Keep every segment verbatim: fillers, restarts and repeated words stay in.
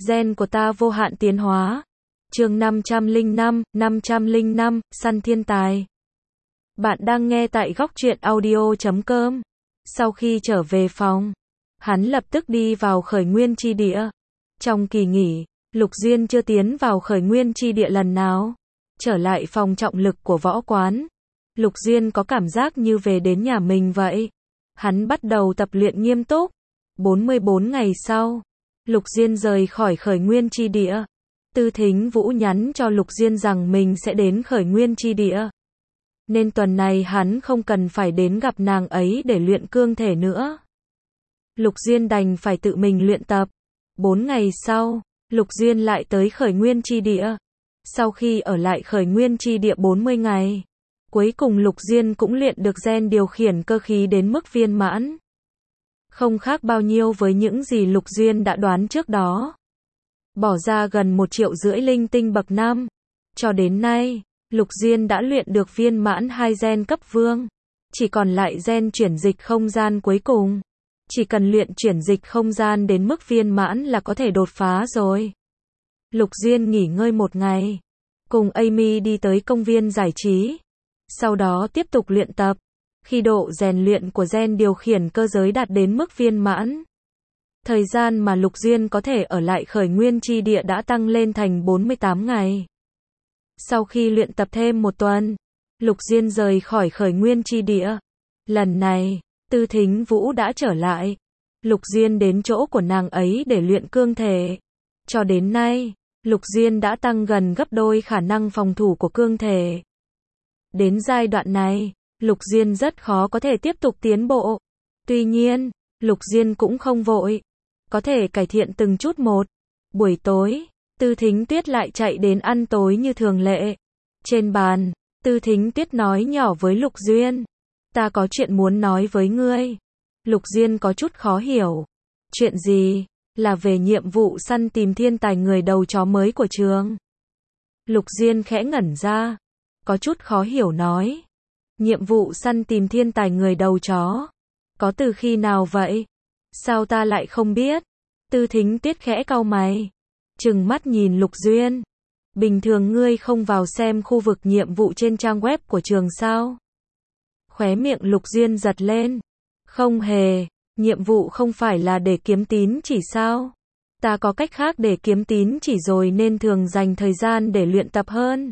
Gen của ta vô hạn tiến hóa. Chương năm trăm lẻ năm, năm trăm lẻ năm, săn thiên tài. Bạn đang nghe tại góc truyện audio chấm com. Sau khi trở về phòng, hắn lập tức đi vào khởi nguyên chi địa. Trong kỳ nghỉ, Lục Duyên chưa tiến vào khởi nguyên chi địa lần nào. Trở lại phòng trọng lực của võ quán, Lục Duyên có cảm giác như về đến nhà mình vậy. Hắn bắt đầu tập luyện nghiêm túc. bốn mươi bốn ngày sau, Lục Duyên rời khỏi khởi nguyên chi địa. Tư Thính Vũ nhắn cho Lục Duyên rằng mình sẽ đến khởi nguyên chi địa, nên tuần này hắn không cần phải đến gặp nàng ấy để luyện cương thể nữa. Lục Duyên đành phải tự mình luyện tập. Bốn ngày sau, Lục Duyên lại tới khởi nguyên chi địa. Sau khi ở lại khởi nguyên chi địa bốn mươi ngày, cuối cùng Lục Duyên cũng luyện được gen điều khiển cơ khí đến mức viên mãn. Không khác bao nhiêu với những gì Lục Duyên đã đoán trước đó. Bỏ ra gần một triệu rưỡi linh tinh bậc năm. Cho đến nay, Lục Duyên đã luyện được viên mãn hai gen cấp vương. Chỉ còn lại gen chuyển dịch không gian cuối cùng. Chỉ cần luyện chuyển dịch không gian đến mức viên mãn là có thể đột phá rồi. Lục Duyên nghỉ ngơi một ngày, cùng Amy đi tới công viên giải trí. Sau đó tiếp tục luyện tập. Khi độ rèn luyện của gen điều khiển cơ giới đạt đến mức viên mãn, thời gian mà Lục Duyên có thể ở lại khởi nguyên chi địa đã tăng lên thành bốn mươi tám ngày. Sau khi luyện tập thêm một tuần, Lục Duyên rời khỏi khởi nguyên chi địa. Lần này, Tư Thính Vũ đã trở lại. Lục Duyên đến chỗ của nàng ấy để luyện cương thể. Cho đến nay, Lục Duyên đã tăng gần gấp đôi khả năng phòng thủ của cương thể. Đến giai đoạn này, Lục Duyên rất khó có thể tiếp tục tiến bộ. Tuy nhiên, Lục Duyên cũng không vội, có thể cải thiện từng chút một. Buổi tối, Tư Thính Tuyết lại chạy đến ăn tối như thường lệ. Trên bàn, Tư Thính Tuyết nói nhỏ với Lục Duyên, ta có chuyện muốn nói với ngươi. Lục Duyên có chút khó hiểu. Chuyện gì? Là về nhiệm vụ săn tìm thiên tài người đầu chó mới của trường. Lục Duyên khẽ ngẩn ra, có chút khó hiểu nói. Nhiệm vụ săn tìm thiên tài người đầu chó? Có từ khi nào vậy? Sao ta lại không biết? Tư Thính Tuyết khẽ cau mày, trừng mắt nhìn Lục Duyên. Bình thường ngươi không vào xem khu vực nhiệm vụ trên trang web của trường sao? Khóe miệng Lục Duyên giật lên. Không hề, nhiệm vụ không phải là để kiếm tín chỉ sao? Ta có cách khác để kiếm tín chỉ rồi nên thường dành thời gian để luyện tập hơn.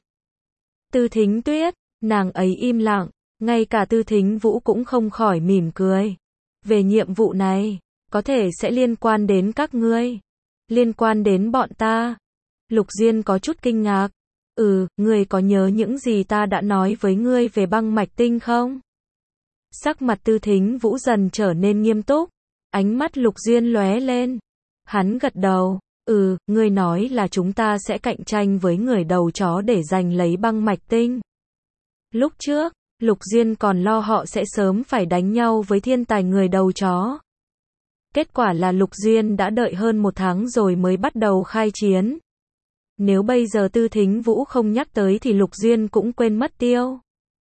Tư Thính Tuyết, nàng ấy im lặng, ngay cả Tư Thính Vũ cũng không khỏi mỉm cười. Về nhiệm vụ này, có thể sẽ liên quan đến các ngươi. Liên quan đến bọn ta. Lục Duyên có chút kinh ngạc. Ừ, ngươi có nhớ những gì ta đã nói với ngươi về băng mạch tinh không? Sắc mặt Tư Thính Vũ dần trở nên nghiêm túc. Ánh mắt Lục Duyên lóe lên. Hắn gật đầu. Ừ, ngươi nói là chúng ta sẽ cạnh tranh với người đầu chó để giành lấy băng mạch tinh. Lúc trước, Lục Duyên còn lo họ sẽ sớm phải đánh nhau với thiên tài người đầu chó. Kết quả là Lục Duyên đã đợi hơn một tháng rồi mới bắt đầu khai chiến. Nếu bây giờ Tư Thính Vũ không nhắc tới thì Lục Duyên cũng quên mất tiêu.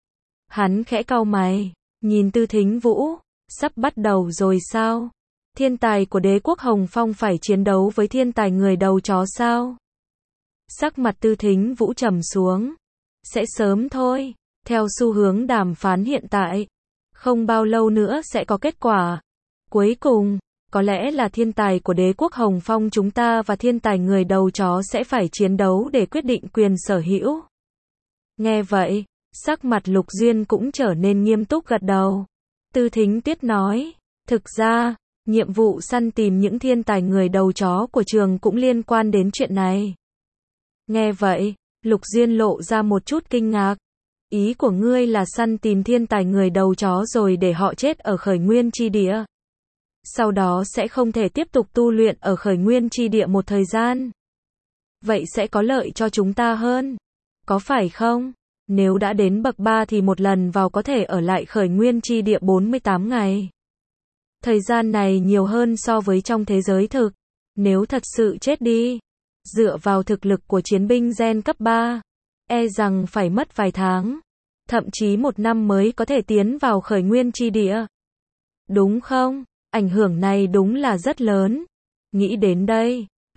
Hắn khẽ cau mày, nhìn Tư Thính Vũ, sắp bắt đầu rồi sao? Thiên tài của đế quốc Hồng Phong phải chiến đấu với thiên tài người đầu chó sao? Sắc mặt Tư Thính Vũ trầm xuống. Sẽ sớm thôi. Theo xu hướng đàm phán hiện tại, không bao lâu nữa sẽ có kết quả. Cuối cùng, có lẽ là thiên tài của đế quốc Hồng Phong chúng ta và thiên tài người đầu chó sẽ phải chiến đấu để quyết định quyền sở hữu. Nghe vậy, sắc mặt Lục Duyên cũng trở nên nghiêm túc gật đầu. Tư Thính Tuyết nói, thực ra, nhiệm vụ săn tìm những thiên tài người đầu chó của trường cũng liên quan đến chuyện này. Nghe vậy, Lục Duyên lộ ra một chút kinh ngạc. Ý của ngươi là săn tìm thiên tài người đầu chó rồi để họ chết ở khởi nguyên chi địa. Sau đó sẽ không thể tiếp tục tu luyện ở khởi nguyên chi địa một thời gian. Vậy sẽ có lợi cho chúng ta hơn. Có phải không? Nếu đã đến bậc ba thì một lần vào có thể ở lại khởi nguyên chi địa bốn mươi tám ngày. Thời gian này nhiều hơn so với trong thế giới thực. Nếu thật sự chết đi, dựa vào thực lực của chiến binh gen cấp ba, e rằng phải mất vài tháng, thậm chí một năm mới có thể tiến vào khởi nguyên chi địa. Đúng không? Ảnh hưởng này đúng là rất lớn. Nghĩ đến đây,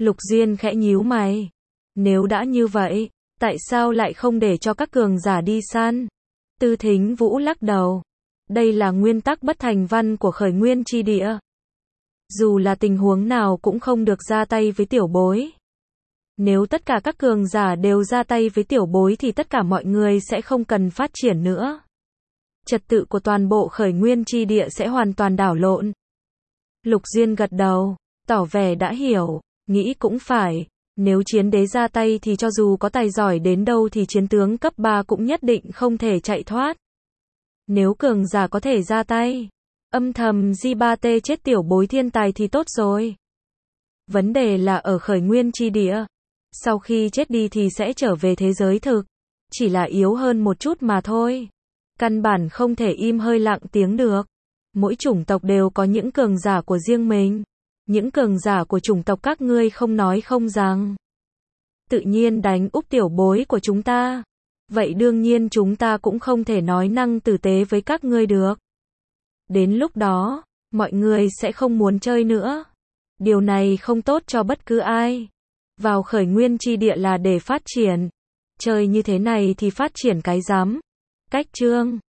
Lục Diên khẽ nhíu mày. Nếu đã như vậy, tại sao lại không để cho các cường giả đi săn? Tư Thính Vũ lắc đầu. Đây là nguyên tắc bất thành văn của khởi nguyên chi địa. Dù là tình huống nào cũng không được ra tay với tiểu bối. Nếu tất cả các cường giả đều ra tay với tiểu bối thì tất cả mọi người sẽ không cần phát triển nữa. Trật tự của toàn bộ khởi nguyên chi địa sẽ hoàn toàn đảo lộn. Lục Diên gật đầu, tỏ vẻ đã hiểu, nghĩ cũng phải. Nếu chiến đế ra tay thì cho dù có tài giỏi đến đâu thì chiến tướng cấp ba cũng nhất định không thể chạy thoát. Nếu cường giả có thể ra tay, âm thầm gi ba tê chết tiểu bối thiên tài thì tốt rồi. Vấn đề là ở khởi nguyên chi địa. Sau khi chết đi thì sẽ trở về thế giới thực. Chỉ là yếu hơn một chút mà thôi. Căn bản không thể im hơi lặng tiếng được. Mỗi chủng tộc đều có những cường giả của riêng mình. Những cường giả của chủng tộc các ngươi không nói không rằng. Tự nhiên đánh úp tiểu bối của chúng ta. Vậy đương nhiên chúng ta cũng không thể nói năng tử tế với các ngươi được. Đến lúc đó, mọi người sẽ không muốn chơi nữa. Điều này không tốt cho bất cứ ai. Vào khởi nguyên chi địa là để phát triển. Chơi như thế này thì phát triển cái rắm. Cách chương